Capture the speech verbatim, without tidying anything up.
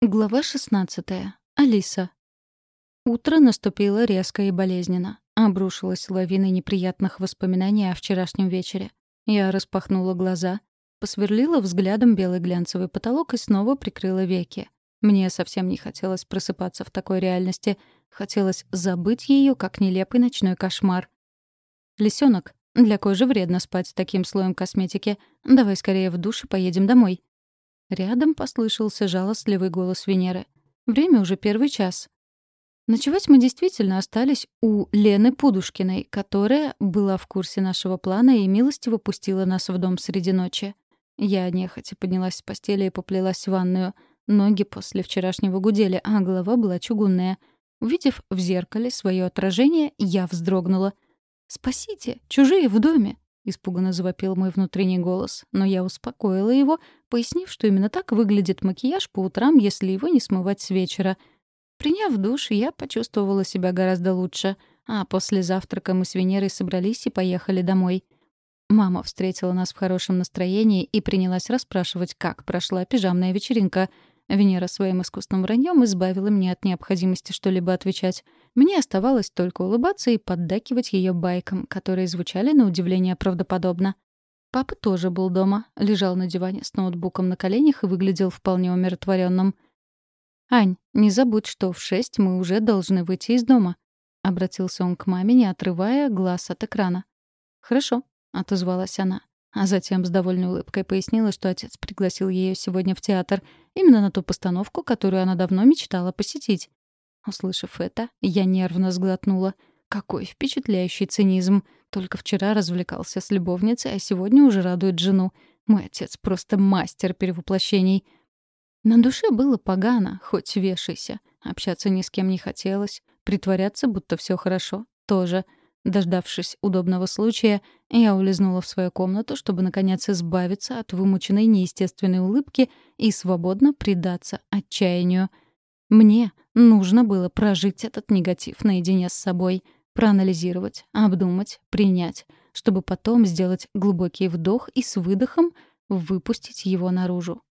Глава шестнадцатая. Алиса. Утро наступило резко и болезненно. Обрушилась лавиной неприятных воспоминаний о вчерашнем вечере. Я распахнула глаза, посверлила взглядом белый глянцевый потолок и снова прикрыла веки. Мне совсем не хотелось просыпаться в такой реальности. Хотелось забыть ее, как нелепый ночной кошмар. «Лисёнок, для кожи вредно спать с таким слоем косметики. Давай скорее в душ и поедем домой». Рядом послышался жалостливый голос Венеры. «Время уже первый час». Ночевать мы действительно остались у Лены Пудушкиной, которая была в курсе нашего плана и милостиво пустила нас в дом среди ночи. Я нехотя поднялась с постели и поплелась в ванную. Ноги после вчерашнего гудели, а голова была чугунная. Увидев в зеркале свое отражение, я вздрогнула. «Спасите! Чужие в доме!» — испуганно завопил мой внутренний голос, но я успокоила его, пояснив, что именно так выглядит макияж по утрам, если его не смывать с вечера. Приняв душ, я почувствовала себя гораздо лучше, а после завтрака мы с Венерой собрались и поехали домой. Мама встретила нас в хорошем настроении и принялась расспрашивать, как прошла пижамная вечеринка. Венера своим искусным враньем избавила меня от необходимости что-либо отвечать. Мне оставалось только улыбаться и поддакивать ее байкам, которые звучали на удивление правдоподобно. Папа тоже был дома, лежал на диване с ноутбуком на коленях и выглядел вполне умиротворенным. «Ань, не забудь, что в шесть мы уже должны выйти из дома», — обратился он к маме, не отрывая глаз от экрана. «Хорошо», — отозвалась она. А затем с довольной улыбкой пояснила, что отец пригласил ее сегодня в театр, именно на ту постановку, которую она давно мечтала посетить. Услышав это, я нервно сглотнула. Какой впечатляющий цинизм. Только вчера развлекался с любовницей, а сегодня уже радует жену. Мой отец просто мастер перевоплощений. На душе было погано, хоть вешайся. Общаться ни с кем не хотелось. Притворяться, будто все хорошо, тоже. Дождавшись удобного случая, я улизнула в свою комнату, чтобы, наконец, избавиться от вымученной неестественной улыбки и свободно предаться отчаянию. Мне нужно было прожить этот негатив наедине с собой, проанализировать, обдумать, принять, чтобы потом сделать глубокий вдох и с выдохом выпустить его наружу.